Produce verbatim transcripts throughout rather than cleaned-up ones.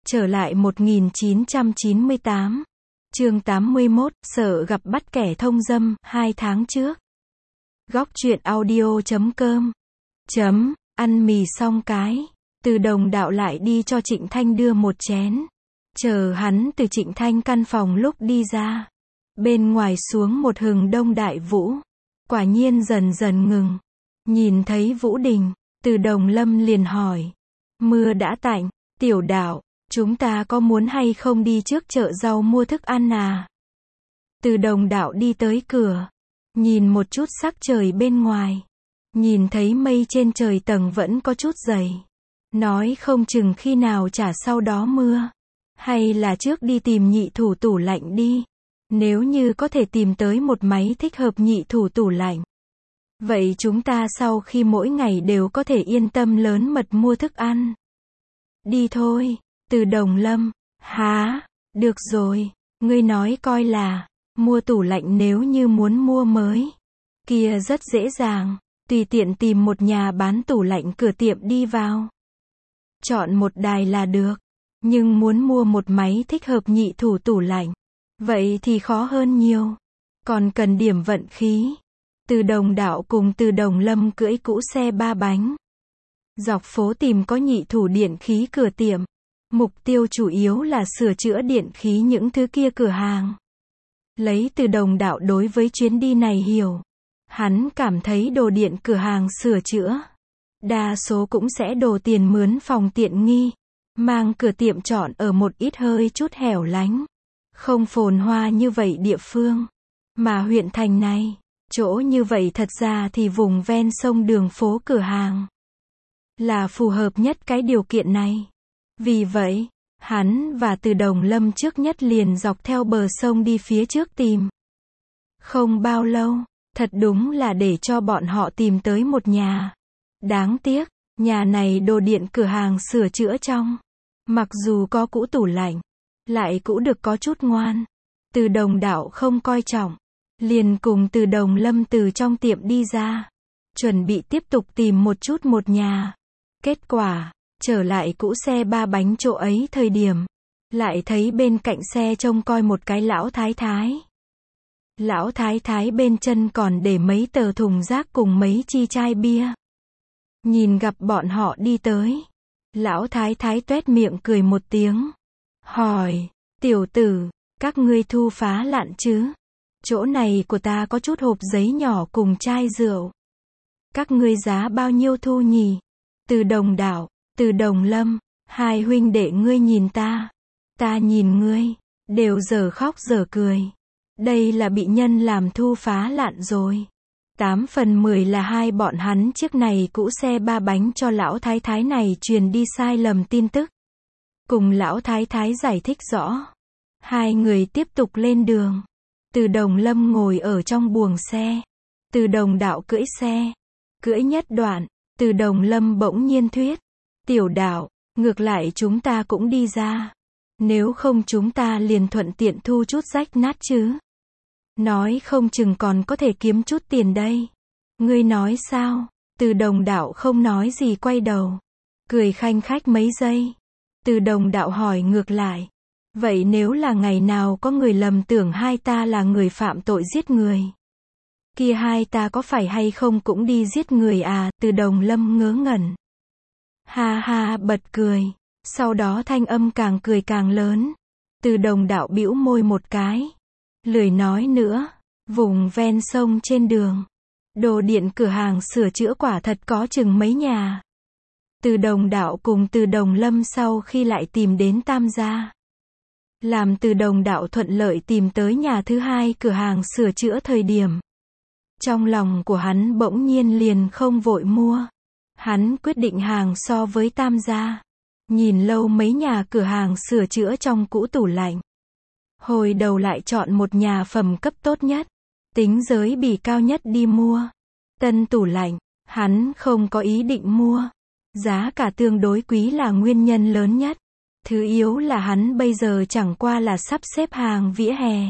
Trở lại một nghìn chín trăm chín mươi tám. Chương tám mươi mốt, sợ gặp bắt kẻ thông dâm, hai tháng trước. Góc truyện audio chấm com. Chấm, ăn mì xong cái. Từ Đồng Đạo lại đi cho Trịnh Thanh đưa một chén. Chờ hắn từ Trịnh Thanh căn phòng lúc đi ra. Bên ngoài xuống một hừng đông đại vũ. Quả nhiên dần dần ngừng. Nhìn thấy Vũ Đình, Từ Đồng Lâm liền hỏi. Mưa đã tạnh, Tiểu Đạo, chúng ta có muốn hay không đi trước chợ rau mua thức ăn à? Từ Đồng Đạo đi tới cửa. Nhìn một chút sắc trời bên ngoài. Nhìn thấy mây trên trời tầng vẫn có chút dày. Nói không chừng khi nào trả sau đó mưa. Hay là trước đi tìm nhị thủ tủ lạnh đi. Nếu như có thể tìm tới một máy thích hợp nhị thủ tủ lạnh. Vậy chúng ta sau khi mỗi ngày đều có thể yên tâm lớn mật mua thức ăn. Đi thôi, Từ Đồng Lâm. Hả? Được rồi, ngươi nói coi là, mua tủ lạnh nếu như muốn mua mới. Kia rất dễ dàng, tùy tiện tìm một nhà bán tủ lạnh cửa tiệm đi vào. Chọn một đài là được, nhưng muốn mua một máy thích hợp nhị thủ tủ lạnh. Vậy thì khó hơn nhiều, còn cần điểm vận khí. Từ Đồng Đạo cùng Từ Đồng Lâm cưỡi cũ xe ba bánh. Dọc phố tìm có nhị thủ điện khí cửa tiệm. Mục tiêu chủ yếu là sửa chữa điện khí những thứ kia cửa hàng. Lấy Từ Đồng Đạo đối với chuyến đi này hiểu. Hắn cảm thấy đồ điện cửa hàng sửa chữa. Đa số cũng sẽ đổ tiền mướn phòng tiện nghi. Mang cửa tiệm chọn ở một ít hơi chút hẻo lánh. Không phồn hoa như vậy địa phương. Mà huyện thành này, chỗ như vậy thật ra thì vùng ven sông đường phố cửa hàng. Là phù hợp nhất cái điều kiện này. Vì vậy, hắn và Từ Đồng Lâm trước nhất liền dọc theo bờ sông đi phía trước tìm. Không bao lâu, thật đúng là để cho bọn họ tìm tới một nhà. Đáng tiếc, nhà này đồ điện cửa hàng sửa chữa trong. Mặc dù có cũ tủ lạnh, lại cũ được có chút ngoan. Từ Đồng Đạo không coi trọng. Liền cùng Từ Đồng Lâm từ trong tiệm đi ra. Chuẩn bị tiếp tục tìm một chút một nhà. Kết quả, trở lại cũ xe ba bánh chỗ ấy thời điểm. Lại thấy bên cạnh xe trông coi một cái lão thái thái. Lão thái thái bên chân còn để mấy tờ thùng rác cùng mấy chi chai bia. Nhìn gặp bọn họ đi tới. Lão thái thái tuét miệng cười một tiếng. Hỏi, tiểu tử, các ngươi thu phá lạn chứ? Chỗ này của ta có chút hộp giấy nhỏ cùng chai rượu. Các ngươi giá bao nhiêu thu nhỉ? Từ Đồng Đạo, Từ Đồng Lâm, hai huynh đệ ngươi nhìn ta. Ta nhìn ngươi, đều dở khóc dở cười. Đây là bị nhân làm thu phá lạn rồi. Tám phần mười là hai bọn hắn chiếc này cũ xe ba bánh cho lão thái thái này truyền đi sai lầm tin tức. Cùng lão thái thái giải thích rõ. Hai người tiếp tục lên đường. Từ Đồng Lâm ngồi ở trong buồng xe. Từ Đồng Đạo cưỡi xe. Cưỡi nhất đoạn, Từ Đồng Lâm bỗng nhiên thuyết. Tiểu Đạo, ngược lại chúng ta cũng đi ra. Nếu không chúng ta liền thuận tiện thu chút rách nát chứ. Nói không chừng còn có thể kiếm chút tiền đây. Ngươi nói sao? Từ Đồng Đạo không nói gì quay đầu. Cười khanh khách mấy giây. Từ Đồng Đạo hỏi ngược lại. Vậy nếu là ngày nào có người lầm tưởng hai ta là người phạm tội giết người. Kia hai ta có phải hay không cũng đi giết người à? Từ Đồng Lâm ngớ ngẩn. Ha ha bật cười. Sau đó thanh âm càng cười càng lớn. Từ Đồng Đạo bĩu môi một cái. Lười nói nữa. Vùng ven sông trên đường. Đồ điện cửa hàng sửa chữa quả thật có chừng mấy nhà. Từ Đồng Đạo cùng Từ Đồng Lâm sau khi lại tìm đến Tam gia. Làm Từ Đồng Đạo thuận lợi tìm tới nhà thứ hai cửa hàng sửa chữa thời điểm. Trong lòng của hắn bỗng nhiên liền không vội mua. Hắn quyết định hàng so với Tam gia. Nhìn lâu mấy nhà cửa hàng sửa chữa trong cũ tủ lạnh. Hồi đầu lại chọn một nhà phẩm cấp tốt nhất. Tính giới bì cao nhất đi mua. Tân tủ lạnh, hắn không có ý định mua. Giá cả tương đối quý là nguyên nhân lớn nhất. Thứ yếu là hắn bây giờ chẳng qua là sắp xếp hàng vỉa hè.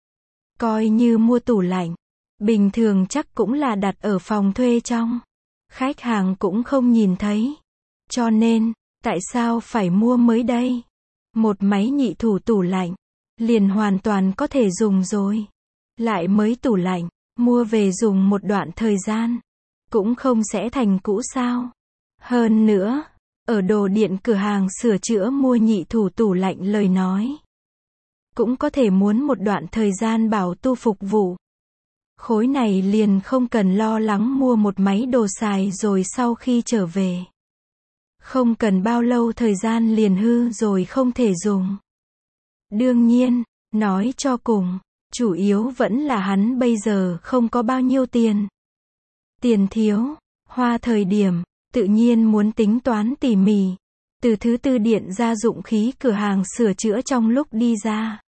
Coi như mua tủ lạnh. Bình thường chắc cũng là đặt ở phòng thuê trong. Khách hàng cũng không nhìn thấy. Cho nên, tại sao phải mua mới đây? Một máy nhị thủ tủ lạnh, liền hoàn toàn có thể dùng rồi. Lại mới tủ lạnh, mua về dùng một đoạn thời gian, cũng không sẽ thành cũ sao. Hơn nữa, ở đồ điện cửa hàng sửa chữa mua nhị thủ tủ lạnh lời nói, cũng có thể muốn một đoạn thời gian bảo tu phục vụ. Khối này liền không cần lo lắng mua một máy đồ xài rồi sau khi trở về, không cần bao lâu thời gian liền hư rồi không thể dùng. Đương nhiên, nói cho cùng, chủ yếu vẫn là hắn bây giờ không có bao nhiêu tiền. Tiền thiếu, hoa thời điểm, tự nhiên muốn tính toán tỉ mỉ. Từ thứ tư điện gia dụng khí cửa hàng sửa chữa trong lúc đi ra,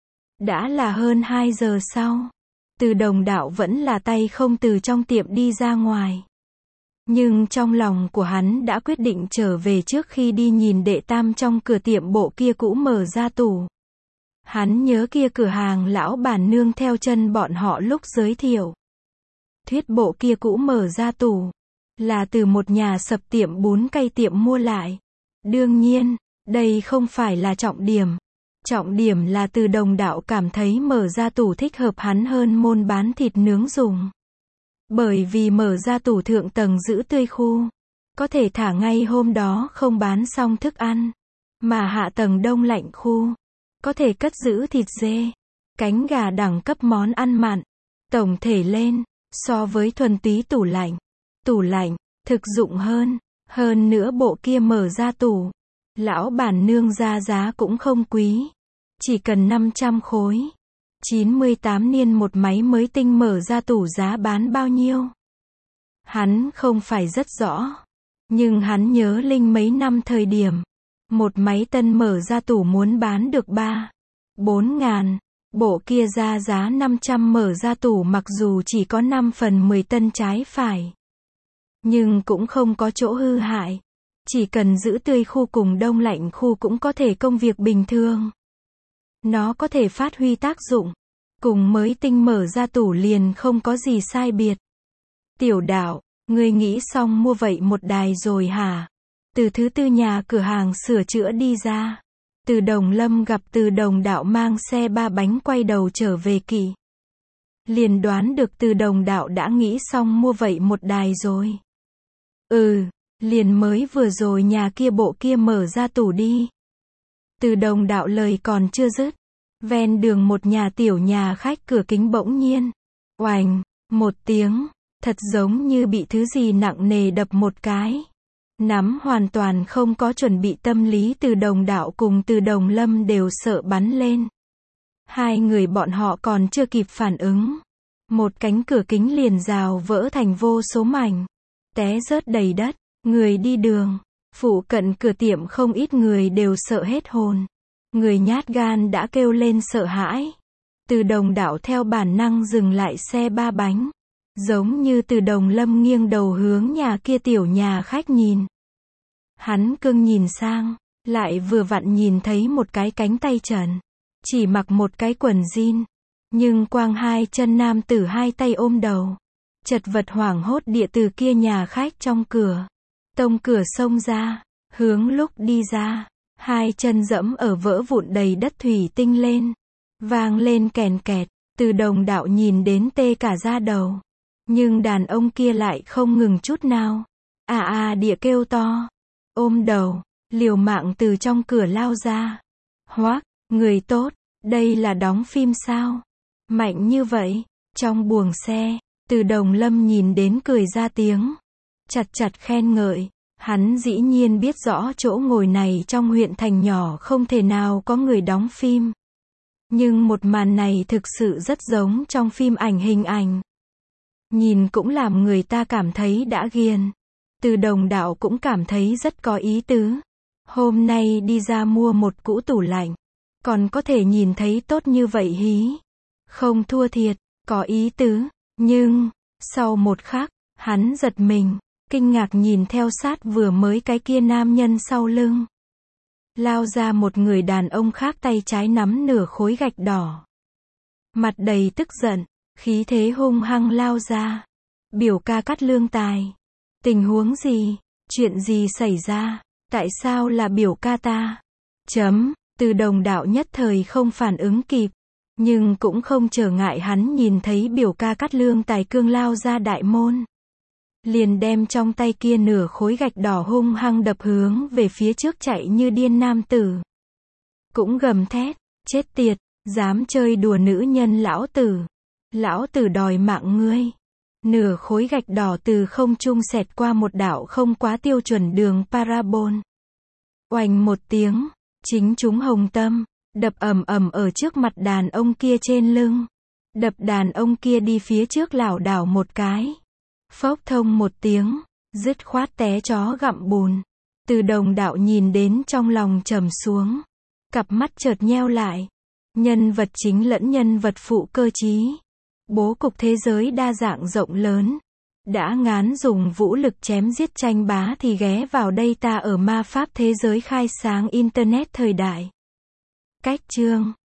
đã là hơn hai giờ sau. Từ Đồng Đạo vẫn là tay không từ trong tiệm đi ra ngoài. Nhưng trong lòng của hắn đã quyết định trở về trước khi đi nhìn đệ tam trong cửa tiệm bộ kia cũ mở ra tủ. Hắn nhớ kia cửa hàng lão bản nương theo chân bọn họ lúc giới thiệu. Thuyết bộ kia cũ mở ra tủ, là từ một nhà sập tiệm bún cây tiệm mua lại. Đương nhiên, đây không phải là trọng điểm. Trọng điểm là Từ Đồng Đạo cảm thấy mở ra tủ thích hợp hắn hơn môn bán thịt nướng dùng. Bởi vì mở ra tủ thượng tầng giữ tươi khu, có thể thả ngay hôm đó không bán xong thức ăn. Mà hạ tầng đông lạnh khu, có thể cất giữ thịt dê, cánh gà đẳng cấp món ăn mặn. Tổng thể lên, so với thuần túy tủ lạnh, tủ lạnh, thực dụng hơn. Hơn nữa bộ kia mở ra tủ, lão bản nương ra giá cũng không quý. Chỉ cần năm trăm khối. chín mươi tám niên một máy mới tinh mở ra tủ giá bán bao nhiêu? Hắn không phải rất rõ. Nhưng hắn nhớ Linh mấy năm thời điểm. Một máy tân mở ra tủ muốn bán được ba, bốn ngàn. Bộ kia ra giá năm trăm mở ra tủ mặc dù chỉ có năm phần mười tân trái phải. Nhưng cũng không có chỗ hư hại. Chỉ cần giữ tươi khu cùng đông lạnh khu cũng có thể công việc bình thường. Nó có thể phát huy tác dụng. Cùng mới tinh mở ra tủ liền không có gì sai biệt. Tiểu Đạo, ngươi nghĩ xong mua vậy một đài rồi hả? Từ thứ tư nhà cửa hàng sửa chữa đi ra. Từ Đồng Lâm gặp Từ Đồng Đạo mang xe ba bánh quay đầu trở về kỵ. Liền đoán được Từ Đồng Đạo đã nghĩ xong mua vậy một đài rồi. Ừ, liền mới vừa rồi nhà kia bộ kia mở ra tủ đi. Từ Đồng Đạo lời còn chưa dứt. Ven đường một nhà tiểu nhà khách cửa kính bỗng nhiên. Oành, một tiếng. Thật giống như bị thứ gì nặng nề đập một cái. Nắm hoàn toàn không có chuẩn bị tâm lý Từ Đồng Đạo cùng Từ Đồng Lâm đều sợ bắn lên. Hai người bọn họ còn chưa kịp phản ứng. Một cánh cửa kính liền rào vỡ thành vô số mảnh. Té rớt đầy đất. Người đi đường. Phụ cận cửa tiệm không ít người đều sợ hết hồn. Người nhát gan đã kêu lên sợ hãi. Từ Đồng Đạo theo bản năng dừng lại xe ba bánh. Giống như Từ Đồng Lâm nghiêng đầu hướng nhà kia tiểu nhà khách nhìn. Hắn cưng nhìn sang, lại vừa vặn nhìn thấy một cái cánh tay trần. Chỉ mặc một cái quần jean. Nhưng quang hai chân nam tử hai tay ôm đầu. Chật vật hoảng hốt địa từ kia nhà khách trong cửa. Tông cửa xông ra, hướng lúc đi ra. Hai chân dẫm ở vỡ vụn đầy đất thủy tinh lên. Vang lên kèn kẹt. Từ Đồng Đạo nhìn đến tê cả da đầu. Nhưng đàn ông kia lại không ngừng chút nào. À à địa kêu to. Ôm đầu. Liều mạng từ trong cửa lao ra. Hoác, người tốt. Đây là đóng phim sao? Mạnh như vậy. Trong buồng xe. Từ Đồng Lâm nhìn đến cười ra tiếng. Chặt chặt khen ngợi. Hắn dĩ nhiên biết rõ chỗ ngồi này trong huyện thành nhỏ không thể nào có người đóng phim. Nhưng một màn này thực sự rất giống trong phim ảnh hình ảnh. Nhìn cũng làm người ta cảm thấy đã ghiền. Từ Đồng Đạo cũng cảm thấy rất có ý tứ. Hôm nay đi ra mua một cũ tủ lạnh. Còn có thể nhìn thấy tốt như vậy hí. Không thua thiệt, có ý tứ. Nhưng, sau một khắc, hắn giật mình. Kinh ngạc nhìn theo sát vừa mới cái kia nam nhân sau lưng. Lao ra một người đàn ông khác tay trái nắm nửa khối gạch đỏ. Mặt đầy tức giận, khí thế hung hăng lao ra. Biểu ca Cát Lương Tài. Tình huống gì? Chuyện gì xảy ra? Tại sao là biểu ca ta? Chấm. Từ Đồng đạo nhất thời không phản ứng kịp, nhưng cũng không trở ngại hắn nhìn thấy biểu ca Cát Lương Tài Cương lao ra đại môn. Liền đem trong tay kia nửa khối gạch đỏ hung hăng đập hướng về phía trước chạy như điên nam tử. Cũng gầm thét, chết tiệt, dám chơi đùa nữ nhân lão tử. Lão tử đòi mạng ngươi. Nửa khối gạch đỏ từ không trung xẹt qua một đạo không quá tiêu chuẩn đường parabol. Oành một tiếng, chính chúng hồng tâm, đập ầm ầm ở trước mặt đàn ông kia trên lưng. Đập đàn ông kia đi phía trước lảo đảo một cái. Phốc thông một tiếng, dứt khoát té chó gặm bùn. Từ Đồng đạo nhìn đến trong lòng trầm xuống. Cặp mắt chợt nheo lại. Nhân vật chính lẫn nhân vật phụ cơ trí. Bố cục thế giới đa dạng rộng lớn. Đã ngán dùng vũ lực chém giết tranh bá thì ghé vào đây ta ở ma pháp thế giới khai sáng Internet thời đại. Cách chương